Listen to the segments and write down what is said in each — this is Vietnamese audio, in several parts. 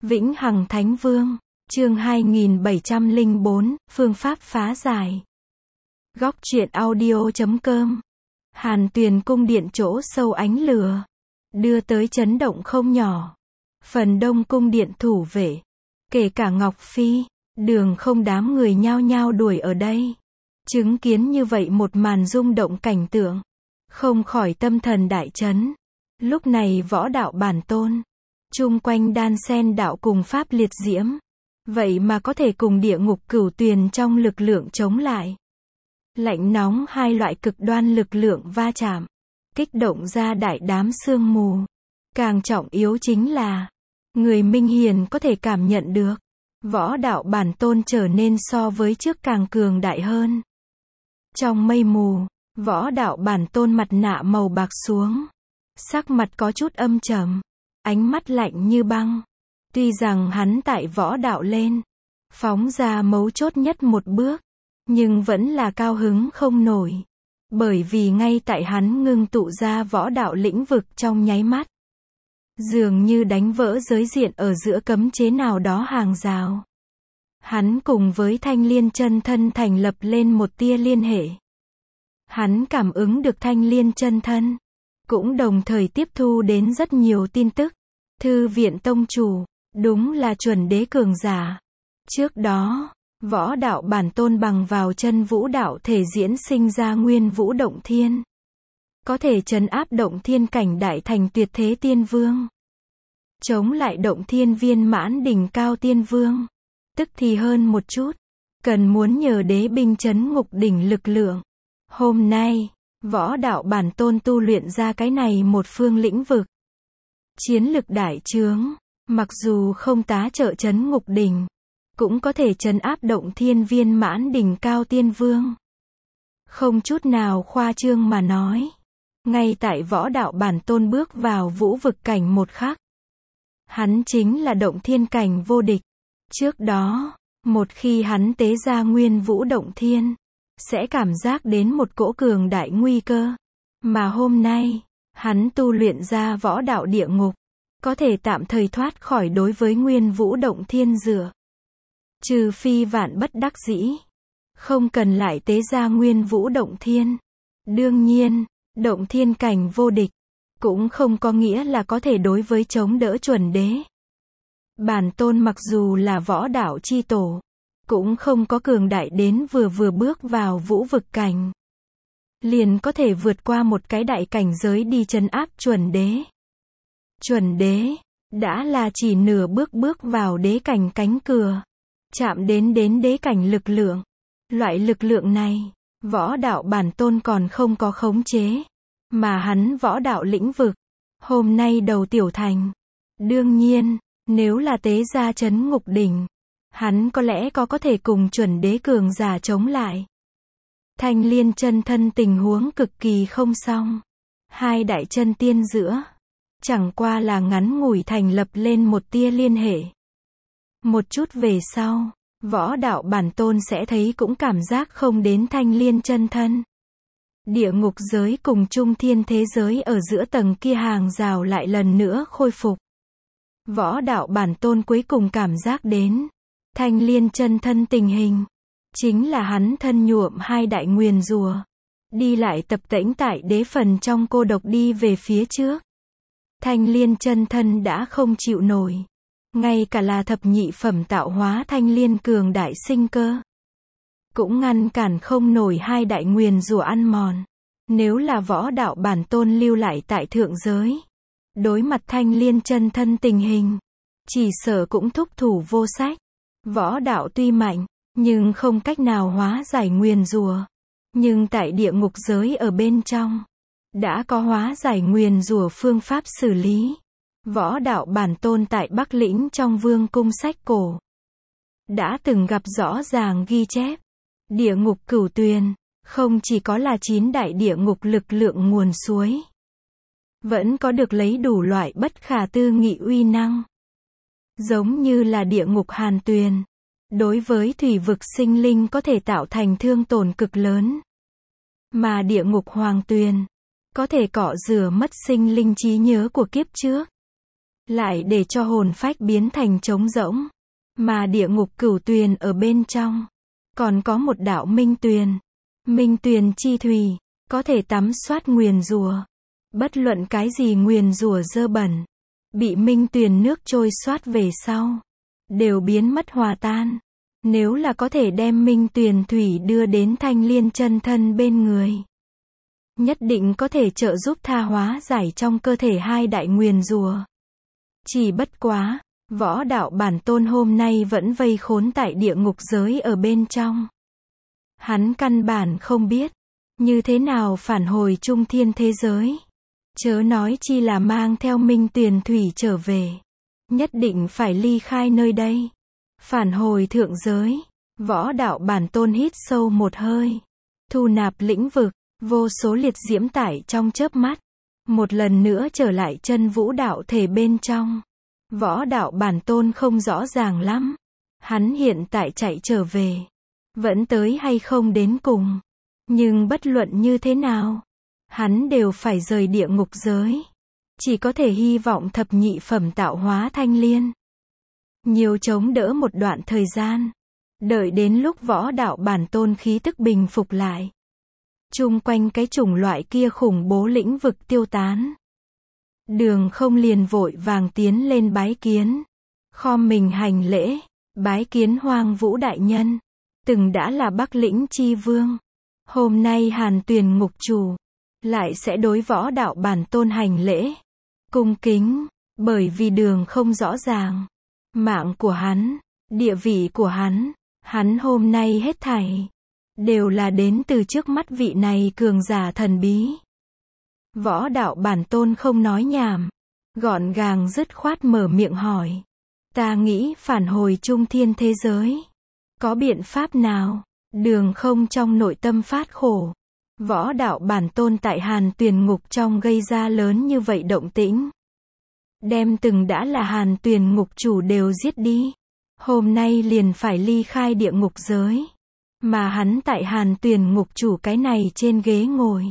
Vĩnh Hằng Thánh Vương, chương 2704, phương pháp phá giải. Góc truyện audio.com. Hàn Tuyền cung điện chỗ sâu ánh lửa, đưa tới chấn động không nhỏ. Phần đông cung điện thủ vệ, kể cả Ngọc Phi, Đường Không đám người nhao nhao đuổi ở đây. Chứng kiến như vậy một màn rung động cảnh tượng, không khỏi tâm thần đại chấn. Lúc này võ đạo bản tôn, chung quanh đan sen đạo cùng pháp liệt diễm, vậy mà có thể cùng địa ngục cửu tuyền trong lực lượng chống lại. Lạnh nóng hai loại cực đoan lực lượng va chạm, kích động ra đại đám sương mù. Càng trọng yếu chính là, người Minh Hiền có thể cảm nhận được, võ đạo bản tôn trở nên so với trước càng cường đại hơn. Trong mây mù, võ đạo bản tôn mặt nạ màu bạc xuống, sắc mặt có chút âm trầm, ánh mắt lạnh như băng. Tuy rằng hắn tại võ đạo lên, phóng ra mấu chốt nhất một bước, nhưng vẫn là cao hứng không nổi. Bởi vì ngay tại hắn ngưng tụ ra võ đạo lĩnh vực trong nháy mắt, dường như đánh vỡ giới diện ở giữa cấm chế nào đó hàng rào. Hắn cùng với Thanh Liên chân thân thành lập lên một tia liên hệ. Hắn cảm ứng được Thanh Liên chân thân, cũng đồng thời tiếp thu đến rất nhiều tin tức. Thư viện tông chủ, đúng là chuẩn đế cường giả. Trước đó, võ đạo bản tôn bằng vào chân vũ đạo thể diễn sinh ra nguyên vũ động thiên, có thể trấn áp động thiên cảnh đại thành tuyệt thế tiên vương, chống lại động thiên viên mãn đỉnh cao tiên vương. Tức thì hơn một chút, cần muốn nhờ đế binh trấn ngục đỉnh lực lượng. Hôm nay, võ đạo bản tôn tu luyện ra cái này một phương lĩnh vực. Chiến lực đại trướng, mặc dù không tá trợ trấn ngục đỉnh, cũng có thể trấn áp động thiên viên mãn đỉnh cao tiên vương. Không chút nào khoa trương mà nói, ngay tại võ đạo bản tôn bước vào vũ vực cảnh một khắc, hắn chính là động thiên cảnh vô địch. Trước đó, một khi hắn tế ra nguyên vũ động thiên, sẽ cảm giác đến một cỗ cường đại nguy cơ. Mà hôm nay, hắn tu luyện ra võ đạo địa ngục, có thể tạm thời thoát khỏi đối với nguyên vũ động thiên dựa. Trừ phi vạn bất đắc dĩ, không cần lại tế ra nguyên vũ động thiên. Đương nhiên, động thiên cảnh vô địch, cũng không có nghĩa là có thể đối với chống đỡ chuẩn đế. Bản tôn mặc dù là võ đạo chi tổ, cũng không có cường đại đến vừa bước vào vũ vực cảnh, liền có thể vượt qua một cái đại cảnh giới đi trấn áp chuẩn đế. Chuẩn đế, đã là chỉ nửa bước vào đế cảnh cánh cửa, chạm đến đế cảnh lực lượng. Loại lực lượng này, võ đạo bản tôn còn không có khống chế, mà hắn võ đạo lĩnh vực, hôm nay đầu tiểu thành. Đương nhiên, nếu là tế ra trấn ngục đỉnh, hắn có lẽ có thể cùng chuẩn đế cường giả chống lại. Thanh Liên chân thân tình huống cực kỳ không xong. Hai đại chân tiên giữa, chẳng qua là ngắn ngủi thành lập lên một tia liên hệ. Một chút về sau, võ đạo bản tôn sẽ thấy cũng cảm giác không đến Thanh Liên chân thân. Địa ngục giới cùng trung thiên thế giới ở giữa tầng kia hàng rào lại lần nữa khôi phục. Võ đạo bản tôn cuối cùng cảm giác đến Thanh Liên chân thân tình hình, chính là hắn thân nhuộm hai đại nguyền rùa, đi lại tập tễnh tại đế phần trong cô độc đi về phía trước. Thanh Liên chân thân đã không chịu nổi, ngay cả là thập nhị phẩm tạo hóa thanh liên cường đại sinh cơ, cũng ngăn cản không nổi hai đại nguyền rùa ăn mòn. Nếu là võ đạo bản tôn lưu lại tại thượng giới, đối mặt Thanh Liên chân thân tình hình, chỉ sợ cũng thúc thủ vô sách. Võ đạo tuy mạnh, nhưng không cách nào hóa giải nguyền rùa. Nhưng tại địa ngục giới ở bên trong, đã có hóa giải nguyền rùa phương pháp xử lý. Võ đạo bản tôn tại Bắc Lĩnh trong vương cung sách cổ, đã từng gặp rõ ràng ghi chép. Địa ngục cửu tuyền, không chỉ có là 9 đại địa ngục lực lượng nguồn suối, vẫn có được lấy đủ loại bất khả tư nghị uy năng. Giống như là địa ngục hàn tuyền, đối với thủy vực sinh linh có thể tạo thành thương tổn cực lớn. Mà địa ngục hoàng tuyền, có thể cọ rửa mất sinh linh trí nhớ của kiếp trước. lại để cho hồn phách biến thành trống rỗng. Mà địa ngục cửu tuyền ở bên trong, còn có một đạo minh tuyền. Minh tuyền chi thủy, có thể tắm xoát nguyền rủa. Bất luận cái gì nguyền rủa dơ bẩn, bị minh tuyền nước trôi xoát về sau, đều biến mất hòa tan. Nếu là có thể đem minh tuyền thủy đưa đến Thanh Liên chân thân bên người, nhất định có thể trợ giúp tha hóa giải trong cơ thể hai đại nguyền rủa. Chỉ bất quá, Võ Đạo Bản Tôn hôm nay vẫn vây khốn tại địa ngục giới ở bên trong. Hắn căn bản không biết như thế nào phản hồi trung thiên thế giới. Chớ nói chi là mang theo minh tuyền thủy trở về. Nhất định phải ly khai nơi đây. Phản hồi thượng giới. Võ Đạo Bản Tôn hít sâu một hơi. Thu nạp lĩnh vực. Vô số liệt diễm tải trong chớp mắt. Một lần nữa trở lại chân vũ đạo thể bên trong. Võ Đạo Bản Tôn không rõ ràng lắm. Hắn hiện tại chạy trở về. Vẫn tới hay không đến cùng. Nhưng bất luận như thế nào, hắn đều phải rời địa ngục giới. Chỉ có thể hy vọng thập nhị phẩm tạo hóa thanh liên. Nhiều chống đỡ một đoạn thời gian. Đợi đến lúc Võ Đạo Bản Tôn khí tức bình phục lại. Chung quanh cái chủng loại kia khủng bố lĩnh vực tiêu tán. Đường Không liền vội vàng tiến lên bái kiến. Khom mình hành lễ, bái kiến Hoang Vũ đại nhân. Từng đã là Bắc Lĩnh chi vương. Hôm nay Hàn Tuyền ngục chủ, lại sẽ đối Võ Đạo Bản Tôn hành lễ. Cung kính, bởi vì Đường Không rõ ràng. Mạng của hắn, địa vị của hắn hôm nay hết thảy đều là đến từ trước mắt vị này cường giả thần bí. Võ Đạo Bản Tôn không nói nhảm, gọn gàng dứt khoát mở miệng hỏi. Ta nghĩ phản hồi trung thiên thế giới, có biện pháp nào? Đường Không trong nội tâm phát khổ. Võ Đạo Bản Tôn tại Hàn Tuyền ngục trong gây ra lớn như vậy động tĩnh. Đem từng đã là Hàn Tuyền ngục chủ đều giết đi. Hôm nay liền phải ly khai địa ngục giới. Mà hắn tại Hàn Tuyền ngục chủ cái này trên ghế ngồi.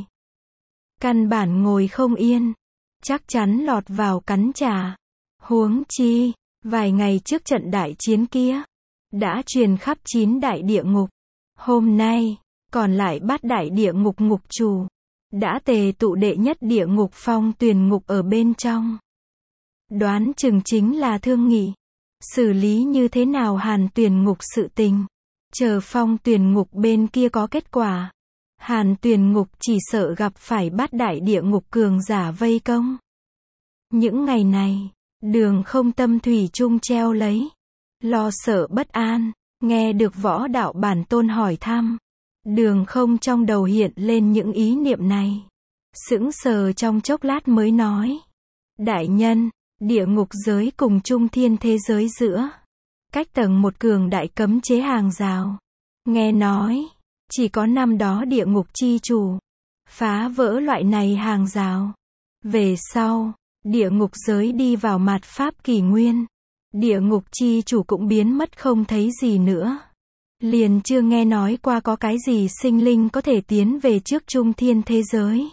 Căn bản ngồi không yên. Chắc chắn lọt vào cắn trả. Huống chi, vài ngày trước trận đại chiến kia, đã truyền khắp 9 đại địa ngục. Hôm nay, còn lại 8 đại địa ngục ngục chủ, đã tề tụ đệ nhất địa ngục Phong Tuyền ngục ở bên trong. Đoán chừng chính là thương nghị. Xử lý như thế nào Hàn Tuyền ngục sự tình. Chờ Phong Tuyền ngục bên kia có kết quả. Hàn Tuyền ngục chỉ sợ gặp phải 8 đại địa ngục cường giả vây công. Những ngày này, Đường Không tâm thủy chung treo lấy. Lo sợ bất an, nghe được Võ Đạo Bản Tôn hỏi thăm. Đường Không trong đầu hiện lên những ý niệm này. Sững sờ trong chốc lát mới nói. Đại nhân, địa ngục giới cùng trung thiên thế giới giữa. Cách tầng một cường đại cấm chế hàng rào. Nghe nói, chỉ có năm đó địa ngục chi chủ phá vỡ loại này hàng rào. Về sau, địa ngục giới đi vào mạt pháp kỷ nguyên. Địa ngục chi chủ cũng biến mất không thấy gì nữa. Liền chưa nghe nói qua có cái gì sinh linh có thể tiến về trước trung thiên thế giới.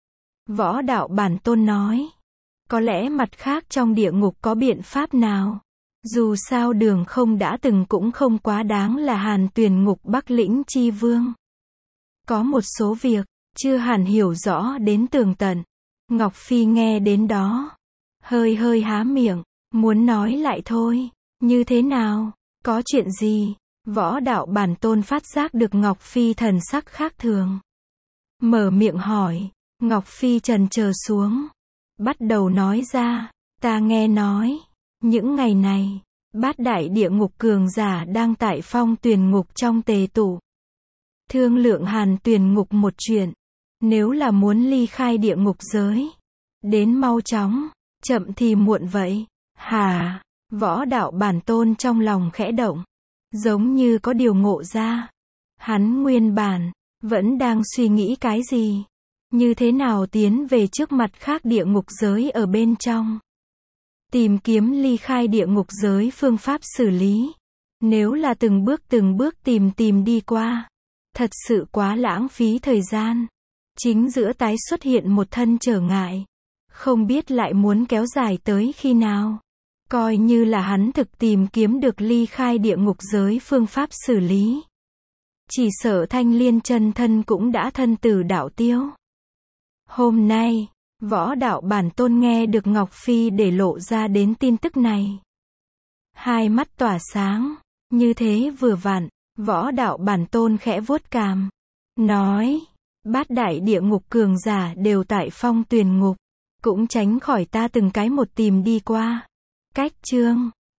Võ Đạo Bản Tôn nói. Có lẽ mặt khác trong địa ngục có biện pháp nào. Dù sao Đường Không đã từng cũng không quá đáng là Hàn Tuyền ngục Bắc Lĩnh chi vương. Có một số việc, chưa hẳn hiểu rõ đến tường tận. Ngọc Phi nghe đến đó, hơi há miệng, muốn nói lại thôi. Như thế nào? Có chuyện gì? Võ Đạo Bản Tôn phát giác được Ngọc Phi thần sắc khác thường. Mở miệng hỏi. Ngọc Phi trần chờ xuống, bắt đầu nói ra. Ta nghe nói, những ngày này, 8 đại địa ngục cường giả đang tại Phong Tuyền ngục trong tề tụ. Thương lượng Hàn Tuyền ngục một chuyện. Nếu là muốn ly khai địa ngục giới, đến mau chóng, chậm thì muộn vậy. Hả? Võ Đạo Bản Tôn trong lòng khẽ động. Giống như có điều ngộ ra. Hắn nguyên bản, vẫn đang suy nghĩ cái gì? Như thế nào tiến về trước mặt khác địa ngục giới ở bên trong? Tìm kiếm ly khai địa ngục giới phương pháp xử lý. Nếu là từng bước tìm đi qua. Thật sự quá lãng phí thời gian. Chính giữa tái xuất hiện một thân trở ngại. Không biết lại muốn kéo dài tới khi nào. Coi như là hắn thực tìm kiếm được ly khai địa ngục giới phương pháp xử lý. Chỉ sợ Thanh Liên chân thân cũng đã thân tử đạo tiêu. Hôm nay, Võ Đạo Bản Tôn nghe được Ngọc Phi để lộ ra đến tin tức này. Hai mắt tỏa sáng, như thế vừa vặn, Võ Đạo Bản Tôn khẽ vuốt cằm, nói, bát đại địa ngục cường giả đều tại Phong Tuyền Ngục, cũng tránh khỏi ta từng cái một tìm đi qua. Cách chương